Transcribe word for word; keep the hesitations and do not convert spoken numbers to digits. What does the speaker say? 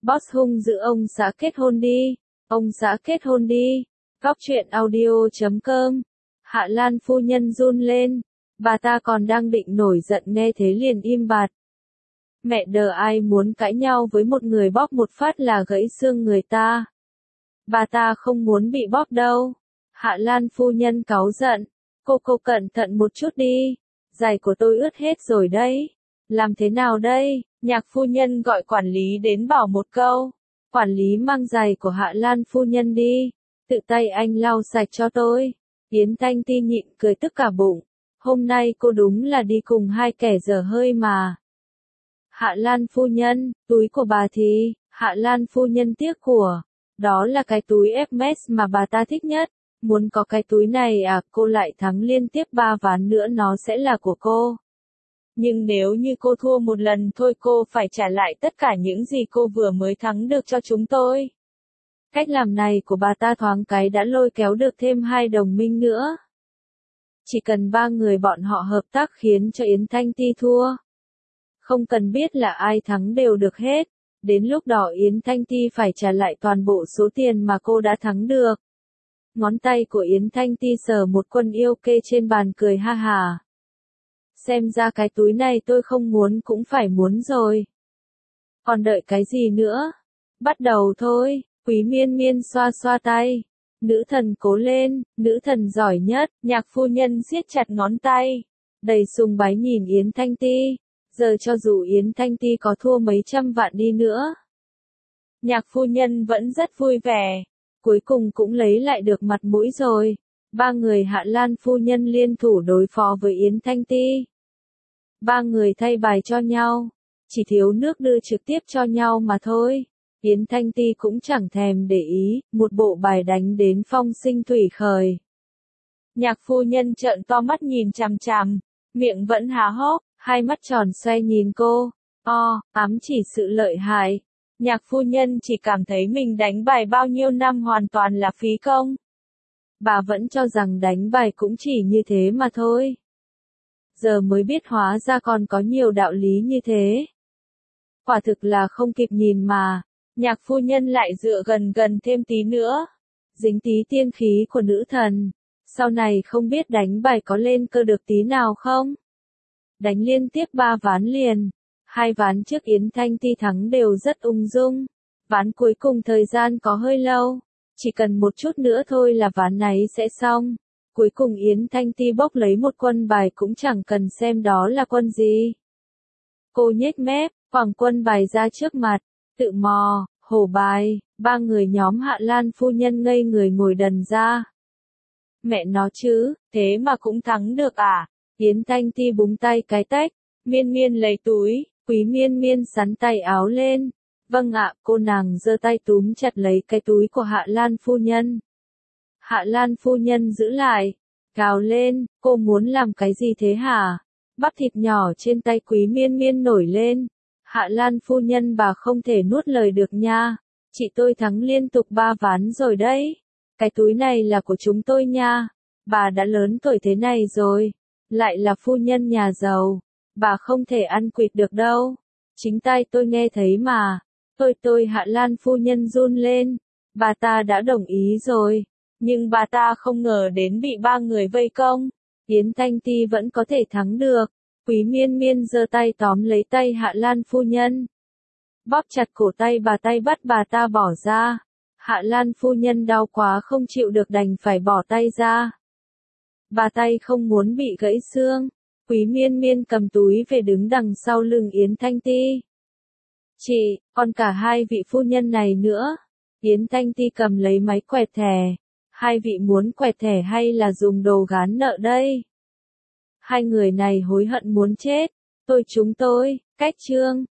Boss hung dữ ông xã kết hôn đi, ông xã kết hôn đi. Góc truyện audio chấm com. Hạ Lan phu nhân run lên, bà ta còn đang định nổi giận nghe thế liền im bặt. Mẹ đờ ai muốn cãi nhau với một người bóp một phát là gãy xương người ta. Bà ta không muốn bị bóp đâu. Hạ Lan phu nhân cáu giận, cô cô cẩn thận một chút đi, giày của tôi ướt hết rồi đấy. Làm thế nào đây? Nhạc phu nhân gọi quản lý đến bảo một câu. Quản lý mang giày của Hạ Lan phu nhân đi, tự tay anh lau sạch cho tôi. Yến Thanh Ti nhịn cười tức cả bụng. Hôm nay cô đúng là đi cùng hai kẻ dở hơi mà. Hạ Lan phu nhân, túi của bà thì, Hạ Lan phu nhân tiếc của. Đó là cái túi Hermes mà bà ta thích nhất. Muốn có cái túi này à, cô lại thắng liên tiếp ba ván nữa nó sẽ là của cô. Nhưng nếu như cô thua một lần thôi cô phải trả lại tất cả những gì cô vừa mới thắng được cho chúng tôi. Cách làm này của bà ta thoáng cái đã lôi kéo được thêm hai đồng minh nữa. Chỉ cần ba người bọn họ hợp tác khiến cho Yến Thanh Ti thua. Không cần biết là ai thắng đều được hết. Đến lúc đó Yến Thanh Ti phải trả lại toàn bộ số tiền mà cô đã thắng được. Ngón tay của Yến Thanh Ti sờ một quân yêu kê trên bàn cười ha hà. Xem ra cái túi này tôi không muốn cũng phải muốn rồi. Còn đợi cái gì nữa? Bắt đầu thôi. Quý Miên Miên xoa xoa tay. Nữ thần cố lên, nữ thần giỏi nhất. Nhạc phu nhân siết chặt ngón tay, đầy sùng bái nhìn Yến Thanh Ti. Giờ cho dù Yến Thanh Ti có thua mấy trăm vạn đi nữa, nhạc phu nhân vẫn rất vui vẻ. Cuối cùng cũng lấy lại được mặt mũi rồi. Ba người Hạ Lan phu nhân liên thủ đối phó với Yến Thanh Ti. Ba người thay bài cho nhau, chỉ thiếu nước đưa trực tiếp cho nhau mà thôi. Yến Thanh Ti cũng chẳng thèm để ý, một bộ bài đánh đến phong sinh thủy khởi. Nhạc phu nhân trợn to mắt nhìn chằm chằm, miệng vẫn há hốc, hai mắt tròn xoe nhìn cô. O, ám chỉ sự lợi hại. Nhạc phu nhân chỉ cảm thấy mình đánh bài bao nhiêu năm hoàn toàn là phí công. Bà vẫn cho rằng đánh bài cũng chỉ như thế mà thôi. Giờ mới biết hóa ra còn có nhiều đạo lý như thế. Quả thực là không kịp nhìn mà. Nhạc phu nhân lại dựa gần gần thêm tí nữa. Dính tí tiên khí của nữ thần. Sau này không biết đánh bài có lên cơ được tí nào không? Đánh liên tiếp ba ván liền. Hai ván trước Yến Thanh Ti thắng đều rất ung dung. Ván cuối cùng thời gian có hơi lâu. Chỉ cần một chút nữa thôi là ván này sẽ xong. Cuối cùng Yến Thanh Ti bốc lấy một quân bài cũng chẳng cần xem đó là quân gì. Cô nhếch mép, quẳng quân bài ra trước mặt. Tự mò, hổ bài, ba người nhóm Hạ Lan phu nhân ngây người ngồi đần ra. Mẹ nó chứ, thế mà cũng thắng được à? Yến Thanh Ti búng tay cái tách. Miên Miên lấy túi, Quý Miên Miên sắn tay áo lên. Vâng ạ, cô nàng giơ tay túm chặt lấy cái túi của Hạ Lan phu nhân. Hạ Lan phu nhân giữ lại, gào lên, cô muốn làm cái gì thế hả? Bắp thịt nhỏ trên tay Quý Miên Miên nổi lên. Hạ Lan phu nhân bà không thể nuốt lời được nha. Chị tôi thắng liên tục ba ván rồi đấy. Cái túi này là của chúng tôi nha. Bà đã lớn tuổi thế này rồi. Lại là phu nhân nhà giàu. Bà không thể ăn quỵt được đâu. Chính tay tôi nghe thấy mà. Tôi tôi Hạ Lan phu nhân run lên. Bà ta đã đồng ý rồi. Nhưng bà ta không ngờ đến bị ba người vây công. Yến Thanh Ti vẫn có thể thắng được. Quý Miên Miên giơ tay tóm lấy tay Hạ Lan phu nhân. Bóp chặt cổ tay bà, tay bắt bà ta bỏ ra. Hạ Lan phu nhân đau quá không chịu được đành phải bỏ tay ra. Bà tay không muốn bị gãy xương. Quý Miên Miên cầm túi về đứng đằng sau lưng Yến Thanh Ti. Chị, còn cả hai vị phu nhân này nữa. Yến Thanh Ti cầm lấy máy quẹt thẻ. Hai vị muốn quẹt thẻ hay là dùng đồ gán nợ đây? Hai người này hối hận muốn chết. Tôi chúng tôi, cách chương.